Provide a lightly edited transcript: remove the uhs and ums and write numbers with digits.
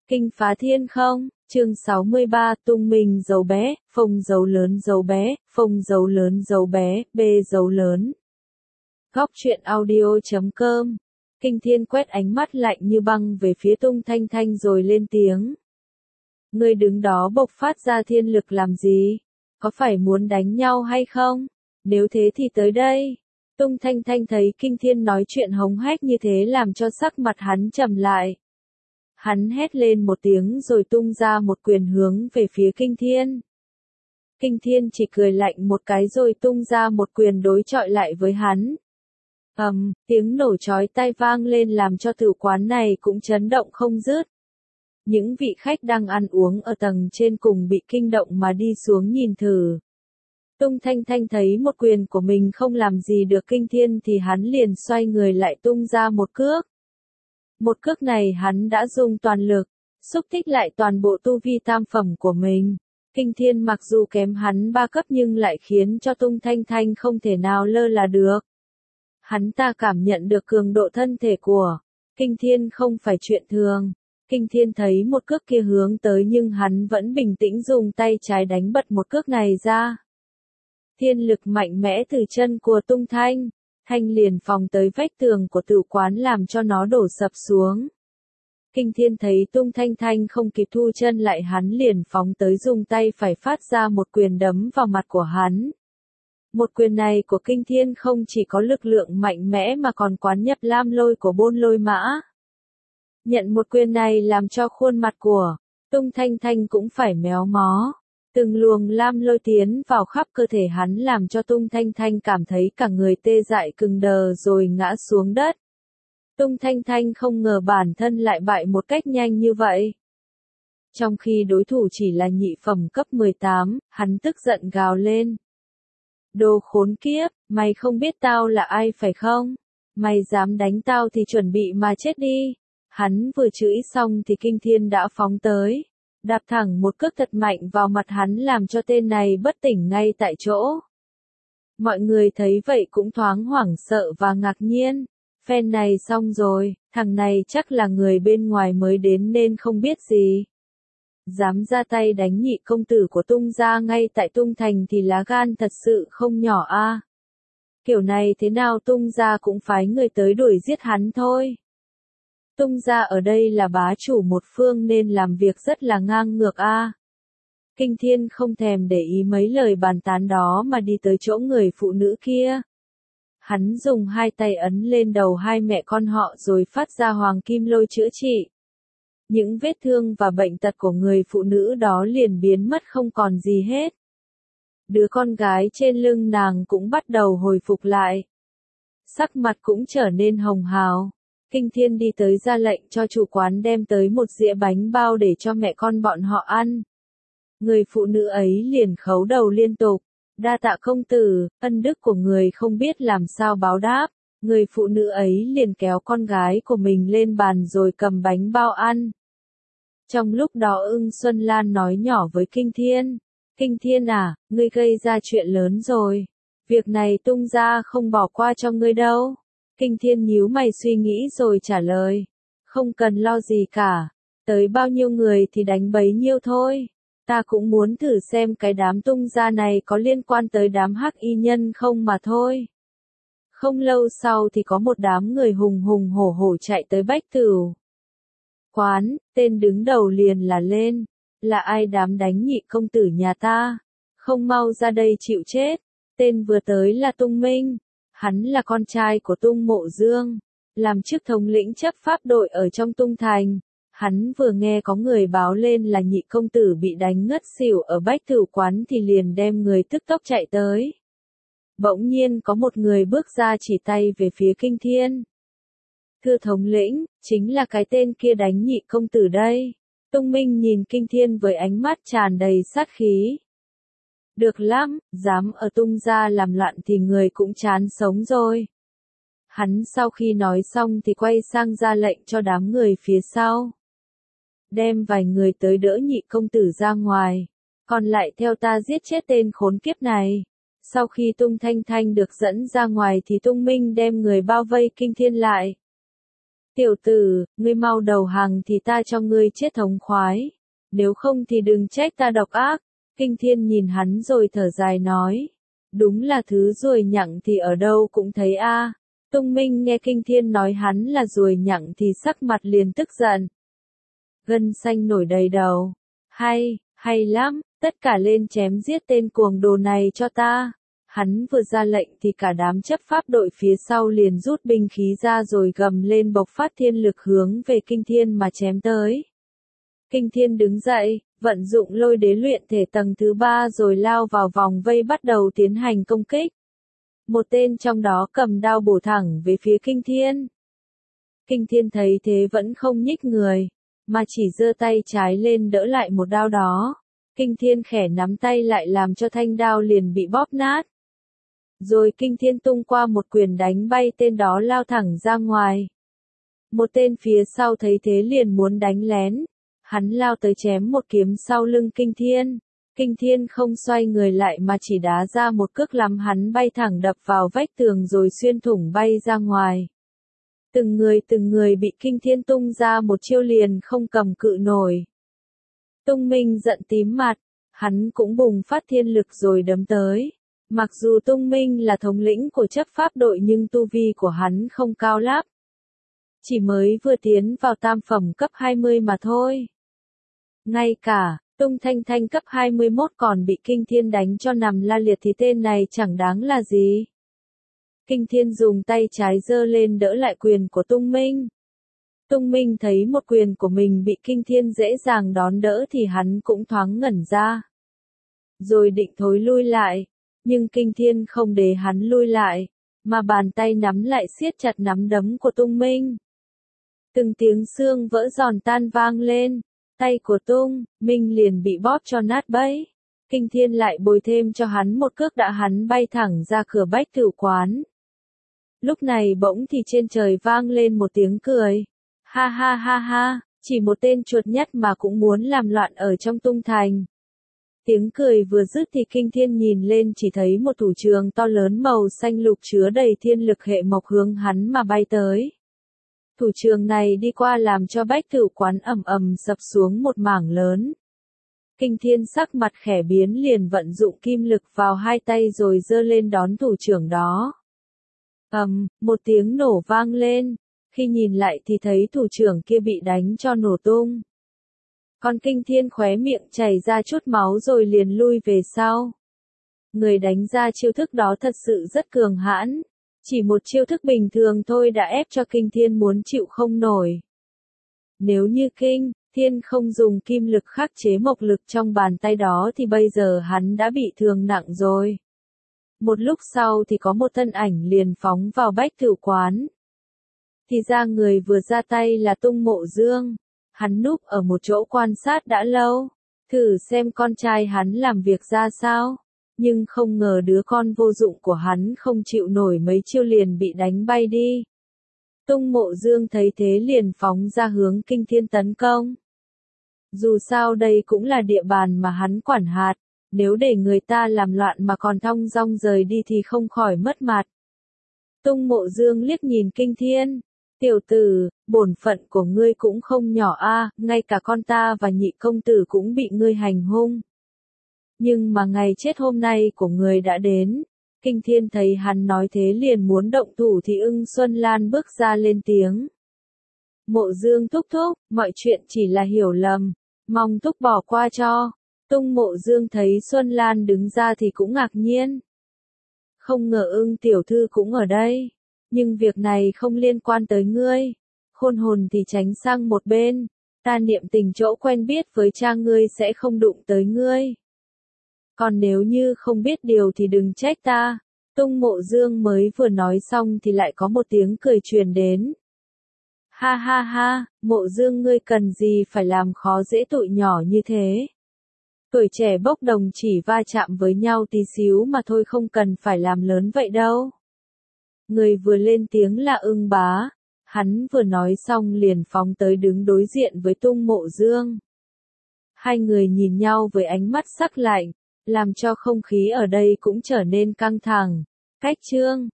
Kinh phá thiên không, chương 63, tung mình dấu bé, phông dấu lớn dấu bé, phông dấu lớn dấu bé, b dấu lớn. Góc truyện audio.com. Kinh thiên quét ánh mắt lạnh như băng về phía Tung Thanh Thanh rồi lên tiếng. Ngươi đứng đó bộc phát ra thiên lực làm gì? Có phải muốn đánh nhau hay không? Nếu thế thì tới đây. Tung Thanh Thanh thấy Kinh Thiên nói chuyện hống hách như thế làm cho sắc mặt hắn trầm lại. Hắn hét lên một tiếng rồi tung ra một quyền hướng về phía Kinh Thiên. Kinh Thiên chỉ cười lạnh một cái rồi tung ra một quyền đối chọi lại với hắn. Tiếng nổ chói tai vang lên làm cho tử quán này cũng chấn động không dứt. Những vị khách đang ăn uống ở tầng trên cùng bị kinh động mà đi xuống nhìn thử. Tung Thanh Thanh thấy một quyền của mình không làm gì được Kinh Thiên thì hắn liền xoay người lại tung ra một cước. Một cước này hắn đã dùng toàn lực, xúc tích lại toàn bộ tu vi tam phẩm của mình. Kinh Thiên mặc dù kém hắn 3 cấp nhưng lại khiến cho Tung Thanh Thanh không thể nào lơ là được. Hắn ta cảm nhận được cường độ thân thể của Kinh Thiên không phải chuyện thường. Kinh Thiên thấy một cước kia hướng tới nhưng hắn vẫn bình tĩnh dùng tay trái đánh bật một cước này ra. Thiên lực mạnh mẽ từ chân của Tung Thanh Thanh liền phòng tới vách tường của tử quán làm cho nó đổ sập xuống. Kinh Thiên thấy Tung Thanh Thanh không kịp thu chân lại hắn liền phóng tới dùng tay phải phát ra một quyền đấm vào mặt của hắn. Một quyền này của Kinh Thiên không chỉ có lực lượng mạnh mẽ mà còn quán nhập lam lôi của Bôn Lôi Mã. Nhận một quyền này làm cho khuôn mặt của Tung Thanh Thanh cũng phải méo mó. Từng luồng lam lôi tiến vào khắp cơ thể hắn làm cho Tung Thanh Thanh cảm thấy cả người tê dại cứng đờ rồi ngã xuống đất. Tung Thanh Thanh không ngờ bản thân lại bại một cách nhanh như vậy. Trong khi đối thủ chỉ là nhị phẩm cấp 18, hắn tức giận gào lên. Đồ khốn kiếp, mày không biết tao là ai phải không? Mày dám đánh tao thì chuẩn bị mà chết đi. Hắn vừa chửi xong thì Kinh Thiên đã phóng tới. Đạp thẳng một cước thật mạnh vào mặt hắn làm cho tên này bất tỉnh ngay tại chỗ. Mọi người thấy vậy cũng thoáng hoảng sợ và ngạc nhiên. Phen này xong rồi, thằng này chắc là người bên ngoài mới đến nên không biết gì. Dám ra tay đánh nhị công tử của Tung gia ngay tại Tung Thành thì lá gan thật sự không nhỏ a. Kiểu này thế nào Tung gia cũng phái người tới đuổi giết hắn thôi. Tung gia ở đây là bá chủ một phương nên làm việc rất là ngang ngược a. Kinh Thiên không thèm để ý mấy lời bàn tán đó mà đi tới chỗ người phụ nữ kia. Hắn dùng hai tay ấn lên đầu hai mẹ con họ rồi phát ra hoàng kim lôi chữa trị. Những vết thương và bệnh tật của người phụ nữ đó liền biến mất không còn gì hết. Đứa con gái trên lưng nàng cũng bắt đầu hồi phục lại. Sắc mặt cũng trở nên hồng hào. Kinh Thiên đi tới ra lệnh cho chủ quán đem tới một dĩa bánh bao để cho mẹ con bọn họ ăn. Người phụ nữ ấy liền khấu đầu liên tục. Đa tạ công tử, ân đức của người không biết làm sao báo đáp. Người phụ nữ ấy liền kéo con gái của mình lên bàn rồi cầm bánh bao ăn. Trong lúc đó Ưng Xuân Lan nói nhỏ với Kinh Thiên. Kinh Thiên à, ngươi gây ra chuyện lớn rồi. Việc này Tung gia không bỏ qua cho ngươi đâu. Kinh Thiên nhíu mày suy nghĩ rồi trả lời. Không cần lo gì cả. Tới bao nhiêu người thì đánh bấy nhiêu thôi. Ta cũng muốn thử xem cái đám Tung gia này có liên quan tới đám hắc y nhân không mà thôi. Không lâu sau thì có một đám người hùng hùng hổ hổ chạy tới Bách Tửu quán, tên đứng đầu liền là lên. Là ai dám đánh nhị công tử nhà ta? Không mau ra đây chịu chết. Tên vừa tới là Tung Minh. Hắn là con trai của Tung Mộ Dương, làm chức thống lĩnh chấp pháp đội ở trong Tung Thành. Hắn vừa nghe có người báo lên là nhị công tử bị đánh ngất xỉu ở Bách Tửu quán thì liền đem người tức tốc chạy tới. Bỗng nhiên có một người bước ra chỉ tay về phía Kinh Thiên. Thưa thống lĩnh, chính là cái tên kia đánh nhị công tử đây. Tung Minh nhìn Kinh Thiên với ánh mắt tràn đầy sát khí. Được lắm, dám ở Tung gia làm loạn thì người cũng chán sống rồi. Hắn sau khi nói xong thì quay sang ra lệnh cho đám người phía sau. Đem vài người tới đỡ nhị công tử ra ngoài. Còn lại theo ta giết chết tên khốn kiếp này. Sau khi Tung Thanh Thanh được dẫn ra ngoài thì Tung Minh đem người bao vây Kinh Thiên lại. Tiểu tử, ngươi mau đầu hàng thì ta cho ngươi chết thống khoái. Nếu không thì đừng trách ta độc ác. Kinh Thiên nhìn hắn rồi thở dài nói. Đúng là thứ ruồi nhặng thì ở đâu cũng thấy a. Tung Minh nghe Kinh Thiên nói hắn là ruồi nhặng thì sắc mặt liền tức giận. Gân xanh nổi đầy đầu. Hay lắm, tất cả lên chém giết tên cuồng đồ này cho ta. Hắn vừa ra lệnh thì cả đám chấp pháp đội phía sau liền rút binh khí ra rồi gầm lên bộc phát thiên lực hướng về Kinh Thiên mà chém tới. Kinh Thiên đứng dậy, vận dụng lôi đế luyện thể tầng thứ 3 rồi lao vào vòng vây bắt đầu tiến hành công kích. Một tên trong đó cầm đao bổ thẳng về phía Kinh Thiên. Kinh Thiên thấy thế vẫn không nhích người, mà chỉ giơ tay trái lên đỡ lại một đao đó. Kinh Thiên khẽ nắm tay lại làm cho thanh đao liền bị bóp nát. Rồi Kinh Thiên tung qua một quyền đánh bay tên đó lao thẳng ra ngoài. Một tên phía sau thấy thế liền muốn đánh lén. Hắn lao tới chém một kiếm sau lưng Kinh Thiên. Kinh Thiên không xoay người lại mà chỉ đá ra một cước làm hắn bay thẳng đập vào vách tường rồi xuyên thủng bay ra ngoài. Từng người bị Kinh Thiên tung ra một chiêu liền không cầm cự nổi. Tung Minh giận tím mặt, hắn cũng bùng phát thiên lực rồi đấm tới. Mặc dù Tung Minh là thống lĩnh của chấp pháp đội nhưng tu vi của hắn không cao lắm. Chỉ mới vừa tiến vào tam phẩm cấp 20 mà thôi. Ngay cả, Tung Thanh Thanh cấp 21 còn bị Kinh Thiên đánh cho nằm la liệt thì tên này chẳng đáng là gì. Kinh Thiên dùng tay trái giơ lên đỡ lại quyền của Tung Minh. Tung Minh thấy một quyền của mình bị Kinh Thiên dễ dàng đón đỡ thì hắn cũng thoáng ngẩn ra. Rồi định thối lui lại, nhưng Kinh Thiên không để hắn lui lại, mà bàn tay nắm lại siết chặt nắm đấm của Tung Minh. Từng tiếng xương vỡ giòn tan vang lên, tay của Tung Minh liền bị bóp cho nát bấy. Kinh Thiên lại bồi thêm cho hắn một cước đã hắn bay thẳng ra cửa Bách Tử Quán. Lúc này bỗng thì trên trời vang lên một tiếng cười. Ha ha ha ha, chỉ một tên chuột nhắt mà cũng muốn làm loạn ở trong Tung Thành. Tiếng cười vừa dứt thì Kinh Thiên nhìn lên chỉ thấy một thủ trường to lớn màu xanh lục chứa đầy thiên lực hệ mộc hướng hắn mà bay tới. Thủ trường này đi qua làm cho Bách Tử Quán ầm ầm sập xuống một mảng lớn. Kinh Thiên sắc mặt khẽ biến liền vận dụng kim lực vào hai tay rồi giơ lên đón thủ trưởng đó. Một tiếng nổ vang lên. Khi nhìn lại thì thấy thủ trưởng kia bị đánh cho nổ tung. Còn Kinh Thiên khóe miệng chảy ra chút máu rồi liền lui về sau. Người đánh ra chiêu thức đó thật sự rất cường hãn. Chỉ một chiêu thức bình thường thôi đã ép cho Kinh Thiên muốn chịu không nổi. Nếu như Kinh Thiên không dùng kim lực khắc chế mộc lực trong bàn tay đó thì bây giờ hắn đã bị thương nặng rồi. Một lúc sau thì có một thân ảnh liền phóng vào Bách Tử Quán. Thì ra người vừa ra tay là Tung Mộ Dương. Hắn núp ở một chỗ quan sát đã lâu, thử xem con trai hắn làm việc ra sao. Nhưng không ngờ đứa con vô dụng của hắn không chịu nổi mấy chiêu liền bị đánh bay đi. Tung Mộ Dương thấy thế liền phóng ra hướng Kinh Thiên tấn công. Dù sao đây cũng là địa bàn mà hắn quản hạt, nếu để người ta làm loạn mà còn thong dong rời đi thì không khỏi mất mặt. Tung Mộ Dương liếc nhìn Kinh Thiên. Tiểu tử, bổn phận của ngươi cũng không nhỏ a, ngay cả con ta và nhị công tử cũng bị ngươi hành hung. Nhưng mà ngày chết hôm nay của ngươi đã đến. Kinh Thiên thấy hắn nói thế liền muốn động thủ thì Ưng Xuân Lan bước ra lên tiếng. Mộ Dương thúc thúc, mọi chuyện chỉ là hiểu lầm, mong thúc bỏ qua cho. Tung Mộ Dương thấy Xuân Lan đứng ra thì cũng ngạc nhiên. Không ngờ Ưng tiểu thư cũng ở đây. Nhưng việc này không liên quan tới ngươi. Khôn hồn thì tránh sang một bên. Ta niệm tình chỗ quen biết với cha ngươi sẽ không đụng tới ngươi. Còn nếu như không biết điều thì đừng trách ta. Tung Mộ Dương mới vừa nói xong thì lại có một tiếng cười truyền đến. Ha ha ha, Mộ Dương ngươi cần gì phải làm khó dễ tụi nhỏ như thế. Tuổi trẻ bốc đồng chỉ va chạm với nhau tí xíu mà thôi, không cần phải làm lớn vậy đâu. Người vừa lên tiếng là Ưng Bá. Hắn vừa nói xong liền phóng tới đứng đối diện với Tung Mộ Dương. Hai người nhìn nhau với ánh mắt sắc lạnh, làm cho không khí ở đây cũng trở nên căng thẳng. Cách chương